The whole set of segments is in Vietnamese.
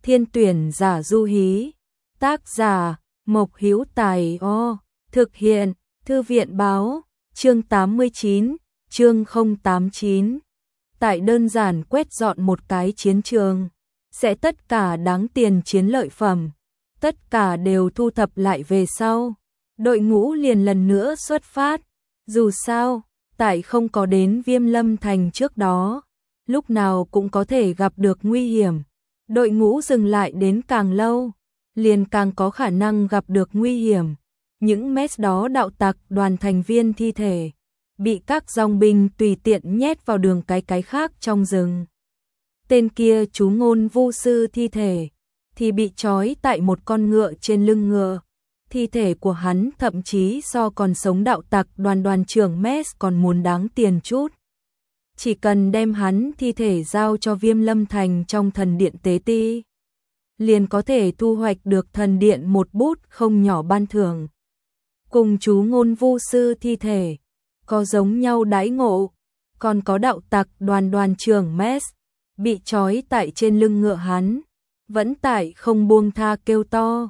Thiên tuyển giả du hí. Tác giả Mộc Hữu Tài. Thực hiện Thư viện báo. Chương 89, chương 089. Tại đơn giản quét dọn một cái chiến trường, sẽ tất cả đáng tiền chiến lợi phẩm, tất cả đều thu thập lại về sau. Đội ngũ liền lần nữa xuất phát. Dù sao, tại không có đến Viêm Lâm Thành trước đó, lúc nào cũng có thể gặp được nguy hiểm. Đội ngũ dừng lại đến càng lâu, liền càng có khả năng gặp được nguy hiểm. Những mess đó đạo tặc đoàn thành viên thi thể, bị các dòng binh tùy tiện nhét vào đường cái khác trong rừng. Tên kia chú ngôn vu sư thi thể, thì bị trói tại một con ngựa trên lưng ngựa. Thi thể của hắn thậm chí so còn sống đạo tặc đoàn trưởng mess còn muốn đáng tiền chút. Chỉ cần đem hắn thi thể giao cho Viêm Lâm Thành trong thần điện tế ti, liền có thể thu hoạch được thần điện một bút không nhỏ ban thưởng. Cùng chú ngôn vu sư thi thể có giống nhau đãi ngộ, còn có đạo tặc đoàn trưởng mess bị trói tại trên lưng ngựa hắn, vẫn tại không buông tha kêu to,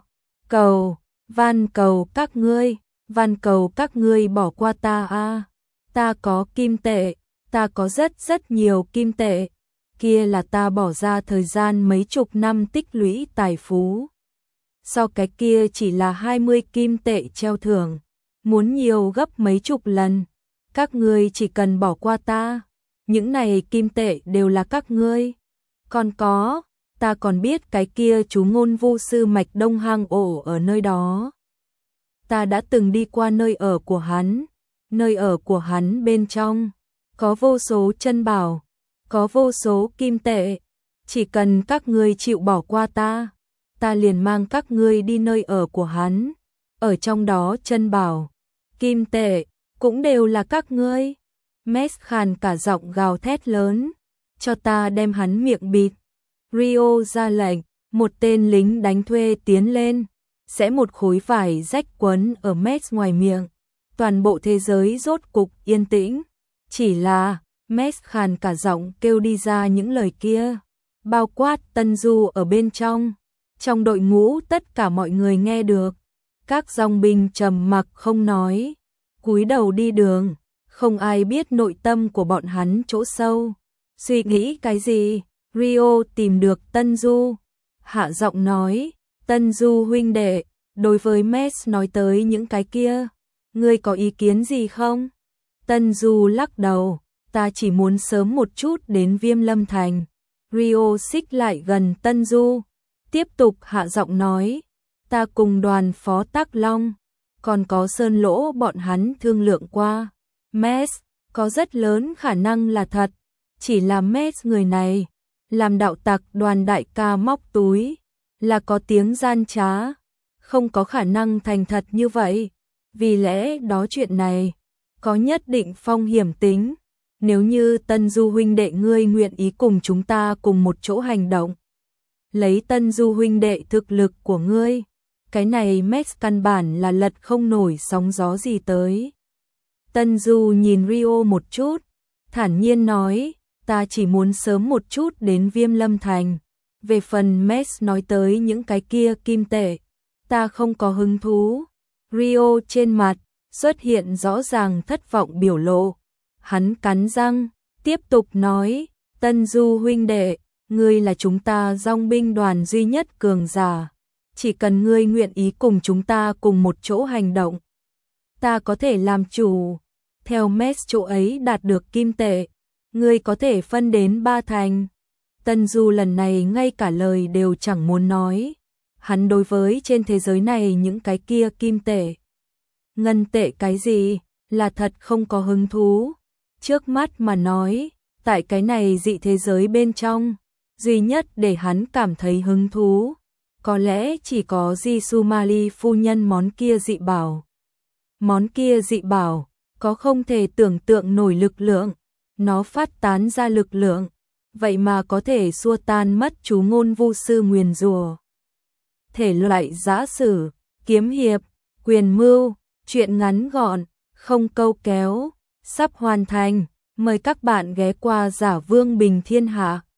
van cầu các ngươi bỏ qua ta a, ta có kim tệ, ta có rất nhiều kim tệ, kia là ta bỏ ra thời gian mấy chục năm tích lũy tài phú. So cái kia chỉ là 20 kim tệ treo thưởng, muốn nhiều gấp mấy chục lần, các ngươi chỉ cần bỏ qua ta, những này kim tệ đều là các ngươi. Còn có, ta còn biết cái kia chú ngôn vu sư mạch đông hang ổ ở nơi đó. Ta đã từng đi qua nơi ở của hắn bên trong có vô số chân bảo, có vô số kim tệ, chỉ cần các ngươi chịu bỏ qua ta liền mang các ngươi đi nơi ở của hắn, ở trong đó chân bảo, kim tệ cũng đều là các ngươi. Mess khàn cả giọng gào thét lớn, cho ta đem hắn miệng bịt. Rio ra lệnh, một tên lính đánh thuê tiến lên, sẽ một khối vải rách quấn ở Mess ngoài miệng. Toàn bộ thế giới rốt cục yên tĩnh, chỉ là Mess khàn cả giọng kêu đi ra những lời kia, bao quát Tân Du ở bên trong. Trong đội ngũ tất cả mọi người nghe được, các dòng binh trầm mặc không nói, cúi đầu đi đường, không ai biết nội tâm của bọn hắn chỗ sâu suy nghĩ cái gì. Rio tìm được Tân Du, hạ giọng nói, Tân Du huynh đệ, đối với Mess nói tới những cái kia, ngươi có ý kiến gì không? Tân Du lắc đầu, ta chỉ muốn sớm một chút đến Viêm Lâm Thành. Rio xích lại gần Tân Du, tiếp tục hạ giọng nói, ta cùng đoàn phó Tắc Long, còn có Sơn Lỗ bọn hắn thương lượng qua. Mess có rất lớn khả năng là thật, chỉ là Mess người này làm đạo tặc đoàn đại ca móc túi, là có tiếng gian trá, không có khả năng thành thật như vậy. Vì lẽ đó chuyện này có nhất định phong hiểm tính. Nếu như Tân Du huynh đệ ngươi nguyện ý cùng chúng ta cùng một chỗ hành động, lấy Tân Du huynh đệ thực lực của ngươi, cái này Mess căn bản là lật không nổi sóng gió gì tới. Tân Du nhìn Rio một chút, thản nhiên nói, ta chỉ muốn sớm một chút đến Viêm Lâm Thành. Về phần Mess nói tới những cái kia kim tệ, ta không có hứng thú. Rio trên mặt xuất hiện rõ ràng thất vọng biểu lộ. Hắn cắn răng, tiếp tục nói, Tân Du huynh đệ, ngươi là chúng ta dòng binh đoàn duy nhất cường giả. Chỉ cần ngươi nguyện ý cùng chúng ta cùng một chỗ hành động, ta có thể làm chủ. Theo Mess chỗ ấy đạt được kim tệ, ngươi có thể phân đến 3 thành. Tân Du lần này ngay cả lời đều chẳng muốn nói. Hắn đối với trên thế giới này những cái kia kim tệ, ngân tệ cái gì, là thật không có hứng thú. Trước mắt mà nói, tại cái này dị thế giới bên trong, duy nhất để hắn cảm thấy hứng thú, có lẽ chỉ có Jisoo Mali phu nhân món kia dị bảo. Món kia dị bảo có không thể tưởng tượng nổi lực lượng, nó phát tán ra lực lượng, vậy mà có thể xua tan mất chú ngôn vu sư nguyền rủa. Thể loại giã sử, kiếm hiệp, quyền mưu, truyện ngắn gọn, không câu kéo, sắp hoàn thành. Mời các bạn ghé qua Giả Vương Bình Thiên Hạ.